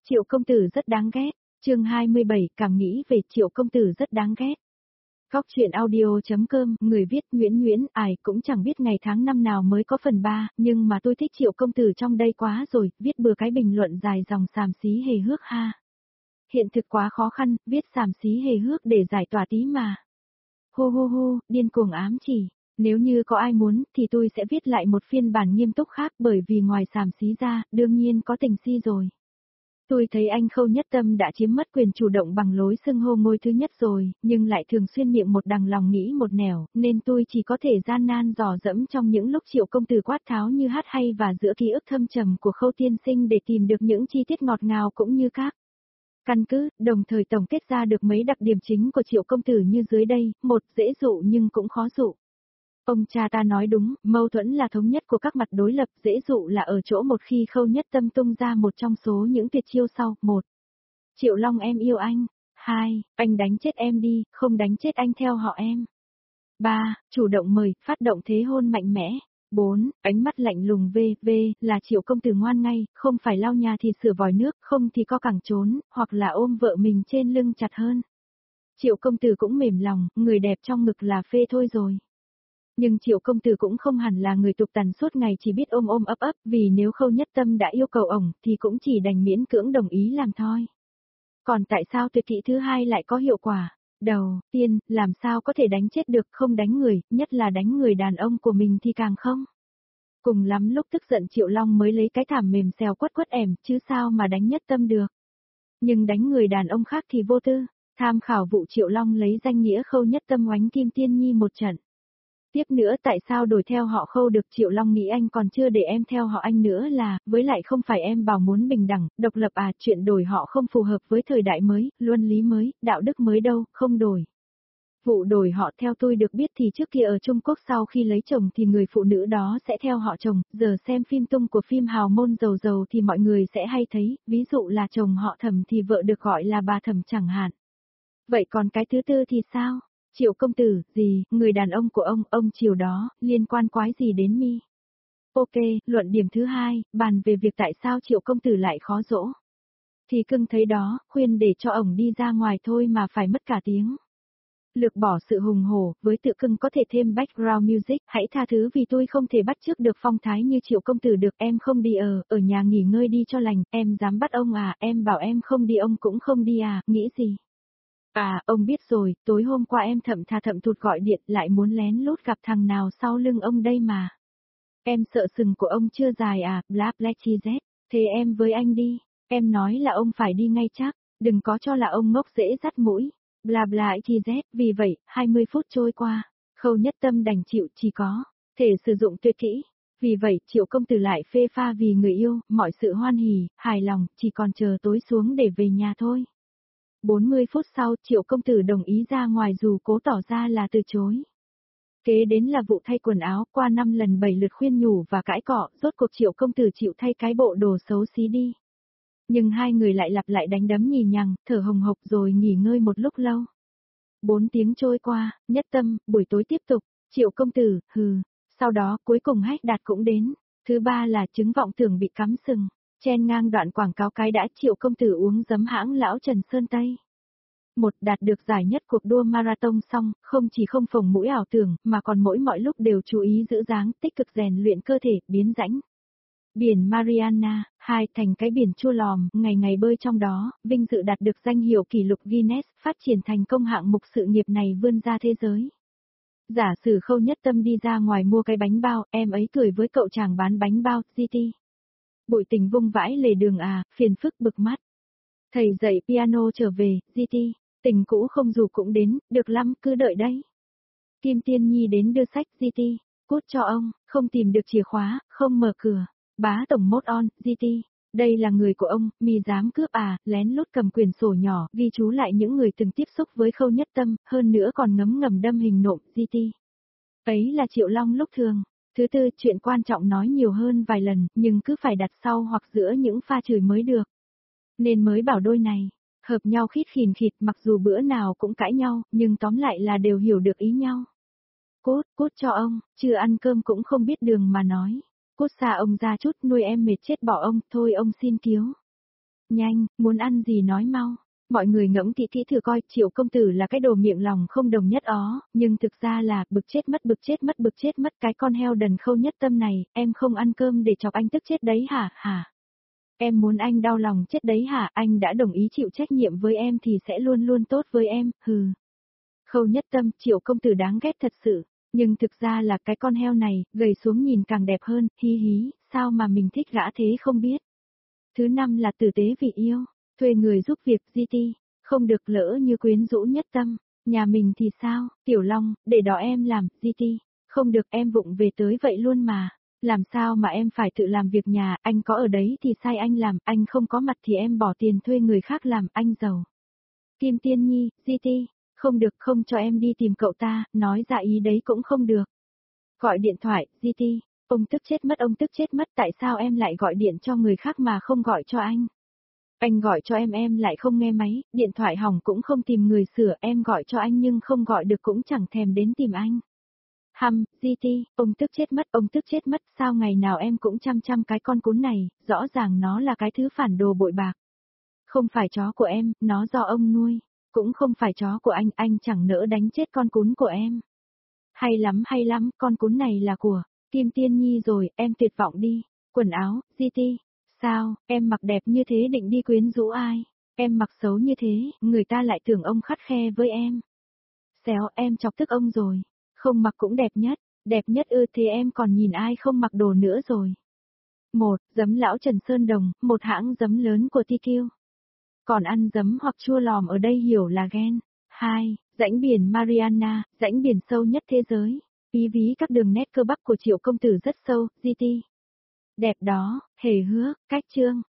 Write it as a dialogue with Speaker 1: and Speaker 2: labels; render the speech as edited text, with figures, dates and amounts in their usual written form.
Speaker 1: Triệu công tử rất đáng ghét. Chương 27, cảm nghĩ về Triệu công tử rất đáng ghét. Góc truyện audio.com, người viết Nguyễn Nguyễn, ai cũng chẳng biết ngày tháng năm nào mới có phần 3, nhưng mà tôi thích Triệu công tử trong đây quá rồi, viết bừa cái bình luận dài dòng xàm xí hề hước ha. Hiện thực quá khó khăn, viết xàm xí hề hước để giải tỏa tí mà. Hô hô hô, điên cuồng ám chỉ. Nếu như có ai muốn, thì tôi sẽ viết lại một phiên bản nghiêm túc khác, bởi vì ngoài xàm xí ra, đương nhiên có tình si rồi. Tôi thấy anh Khâu Nhất Tâm đã chiếm mất quyền chủ động bằng lối xưng hô ngôi thứ nhất rồi, nhưng lại thường xuyên miệng một đằng lòng nghĩ một nẻo, nên tôi chỉ có thể gian nan dò dẫm trong những lúc Triệu công tử quát tháo như hát hay và giữa ký ức thâm trầm của Khâu tiên sinh để tìm được những chi tiết ngọt ngào cũng như các căn cứ, đồng thời tổng kết ra được mấy đặc điểm chính của Triệu công tử như dưới đây: một, dễ dụ nhưng cũng khó dụ. Ông cha ta nói đúng, mâu thuẫn là thống nhất của các mặt đối lập, dễ dụ là ở chỗ một khi Khâu Nhất Tâm tung ra một trong số những tuyệt chiêu sau: một, Triệu Long em yêu anh; 2, anh đánh chết em đi, không đánh chết anh theo họ em; 3, chủ động mời, phát động thế hôn mạnh mẽ; 4, ánh mắt lạnh lùng là Triệu công tử ngoan ngay, không phải lau nhà thì sửa vòi nước, không thì co cẳng trốn, hoặc là ôm vợ mình trên lưng chặt hơn. Triệu công tử cũng mềm lòng, người đẹp trong ngực là phê thôi rồi. Nhưng Triệu công tử cũng không hẳn là người tục tằn suốt ngày chỉ biết ôm ôm ấp ấp, vì nếu Khâu Nhất Tâm đã yêu cầu ổng, thì cũng chỉ đành miễn cưỡng đồng ý làm thôi. Còn tại sao tuyệt kỹ thứ hai lại có hiệu quả? Đầu tiên, làm sao có thể đánh chết được, không đánh người, nhất là đánh người đàn ông của mình thì càng không. Cùng lắm lúc tức giận Triệu Long mới lấy cái thảm mềm xèo quất quất ẻm, chứ sao mà đánh Nhất Tâm được. Nhưng đánh người đàn ông khác thì vô tư. Tham khảo vụ Triệu Long lấy danh nghĩa Khâu Nhất Tâm oánh Kim Tiên Nhi một trận. Tiếp nữa, tại sao đổi theo họ Khâu được? Triệu Long nghĩ anh còn chưa để em theo họ anh nữa là, với lại không phải em bảo muốn bình đẳng, độc lập à, chuyện đổi họ không phù hợp với thời đại mới, luân lý mới, đạo đức mới đâu, không đổi. Vụ đổi họ theo tôi được biết thì trước kia ở Trung Quốc sau khi lấy chồng thì người phụ nữ đó sẽ theo họ chồng, giờ xem phim tung của phim hào môn giàu giàu thì mọi người sẽ hay thấy, ví dụ là chồng họ Thẩm thì vợ được gọi là bà Thẩm chẳng hạn. Vậy còn cái thứ tư thì sao? Triệu công tử, gì, người đàn ông của ông Triều đó, liên quan quái gì đến mi? Ok, luận điểm thứ hai, bàn về việc tại sao Triệu công tử lại khó dỗ. Thì cưng thấy đó, khuyên để cho ổng đi ra ngoài thôi mà phải mất cả tiếng. Lược bỏ sự hùng hổ, với tự cưng có thể thêm background music, hãy tha thứ vì tôi không thể bắt chước được phong thái như Triệu công tử được, em không đi ở nhà nghỉ ngơi đi cho lành, em dám bắt ông à, em bảo em không đi ông cũng không đi à, nghĩ gì? À, ông biết rồi, tối hôm qua em thậm thụt gọi điện lại muốn lén lút gặp thằng nào sau lưng ông đây mà. Em sợ sừng của ông chưa dài à, bla bla chi z, thế em với anh đi, em nói là ông phải đi ngay chắc, đừng có cho là ông ngốc dễ dắt mũi, bla bla chi z, vì vậy, 20 phút trôi qua, Khâu Nhất Tâm đành chịu chỉ có thể sử dụng tuyệt kỹ. Vì vậy, Triệu công tử lại phê pha vì người yêu, mọi sự hoan hỉ, hài lòng, chỉ còn chờ tối xuống để về nhà thôi. 40 phút sau, Triệu công tử đồng ý ra ngoài dù cố tỏ ra là từ chối. Kế đến là vụ thay quần áo, qua 5 lần 7 lượt khuyên nhủ và cãi cọ, rốt cuộc Triệu công tử chịu thay cái bộ đồ xấu xí đi. Nhưng hai người lại lặp lại đánh đấm nhì nhằng, thở hồng hộc rồi nghỉ ngơi một lúc lâu. 4 tiếng trôi qua, Nhất Tâm, buổi tối tiếp tục, Triệu công tử, sau đó cuối cùng Hách Đạt cũng đến. Thứ ba là chứng vọng tưởng bị cắm sừng. Chen ngang đoạn quảng cáo cái đã Triệu công tử uống giấm hãng lão Trần Sơn Tây. Một, đạt được giải nhất cuộc đua marathon xong, không chỉ không phồng mũi ảo tưởng, mà còn mọi lúc đều chú ý giữ dáng, tích cực rèn luyện cơ thể, biến rãnh. Biển Mariana, 2, thành cái biển chua lòm, ngày ngày bơi trong đó, vinh dự đạt được danh hiệu kỷ lục Guinness, phát triển thành công hạng mục sự nghiệp này vươn ra thế giới. Giả sử Khâu Nhất Tâm đi ra ngoài mua cái bánh bao, em ấy cười với cậu chàng bán bánh bao, GT. Bụi tình vung vãi lề đường à, phiền phức bực mắt. Thầy dạy piano trở về, GT, tình cũ không dù cũng đến, được lắm, cứ đợi đấy. Kim Tiên Nhi đến đưa sách, GT, cút cho ông, không tìm được chìa khóa, không mở cửa. Bá tổng mốt on, GT, đây là người của ông, mi dám cướp à, lén lút cầm quyển sổ nhỏ, ghi chú lại những người từng tiếp xúc với Khâu Nhất Tâm, hơn nữa còn ngấm ngầm đâm hình nộm, GT. Ấy là Triệu Long lúc thường. Thứ tư, chuyện quan trọng nói nhiều hơn vài lần, nhưng cứ phải đặt sau hoặc giữa những pha chửi mới được. Nên mới bảo đôi này, hợp nhau khít khịt mặc dù bữa nào cũng cãi nhau, nhưng tóm lại là đều hiểu được ý nhau. Cút cho ông, chưa ăn cơm cũng không biết đường mà nói. Cút xa ông ra chút, nuôi em mệt chết bỏ ông, thôi ông xin cứu. Nhanh, muốn ăn gì nói mau. Mọi người ngẫm kỹ kỹ thử coi, Triệu công tử là cái đồ miệng lòng không đồng nhất ó, nhưng thực ra là bực chết mất bực chết mất bực chết mất cái con heo đần Khâu Nhất Tâm này, em không ăn cơm để chọc anh tức chết đấy hả, hả? Em muốn anh đau lòng chết đấy hả, anh đã đồng ý chịu trách nhiệm với em thì sẽ luôn luôn tốt với em, hừ. Khâu Nhất Tâm, Triệu công tử đáng ghét thật sự, nhưng thực ra là cái con heo này, gầy xuống nhìn càng đẹp hơn, hí hí, sao mà mình thích gã thế không biết. Thứ năm là tử tế vì yêu, thuê người giúp việc GT, không được lỡ như quyến rũ Nhất Tâm, nhà mình thì sao, Tiểu Long, để đó em làm, GT, không được em vụng về tới vậy luôn mà. Làm sao mà em phải tự làm việc nhà, anh có ở đấy thì sai anh làm, anh không có mặt thì em bỏ tiền thuê người khác làm, anh giàu. Kim Tiên Nhi, GT, không được không cho em đi tìm cậu ta, nói ra ý đấy cũng không được. Gọi điện thoại, GT, ông tức chết mất tại sao em lại gọi điện cho người khác mà không gọi cho anh. Anh gọi cho em lại không nghe máy, điện thoại hỏng cũng không tìm người sửa, em gọi cho anh nhưng không gọi được cũng chẳng thèm đến tìm anh. GT, ông tức chết mất, sao ngày nào em cũng chăm chăm cái con cún này, rõ ràng nó là cái thứ phản đồ bội bạc. Không phải chó của em, nó do ông nuôi, cũng không phải chó của anh chẳng nỡ đánh chết con cún của em. Hay lắm, con cún này là của Kim Tiên Nhi rồi, em tuyệt vọng đi. Quần áo, GT, sao, em mặc đẹp như thế định đi quyến rũ ai? Em mặc xấu như thế, người ta lại tưởng ông khắt khe với em. Xéo, em chọc tức ông rồi. Không mặc cũng đẹp nhất ư thế em còn nhìn ai không mặc đồ nữa rồi. Một, giấm lão Trần Sơn Đồng, một hãng giấm lớn của TQ. Còn ăn giấm hoặc chua lòm ở đây hiểu là ghen. 2. Rãnh biển Mariana, rãnh biển sâu nhất thế giới. Ví ví các đường nét cơ bắp của Triệu công tử rất sâu, GT. Đẹp đó, hề hước, cách trương,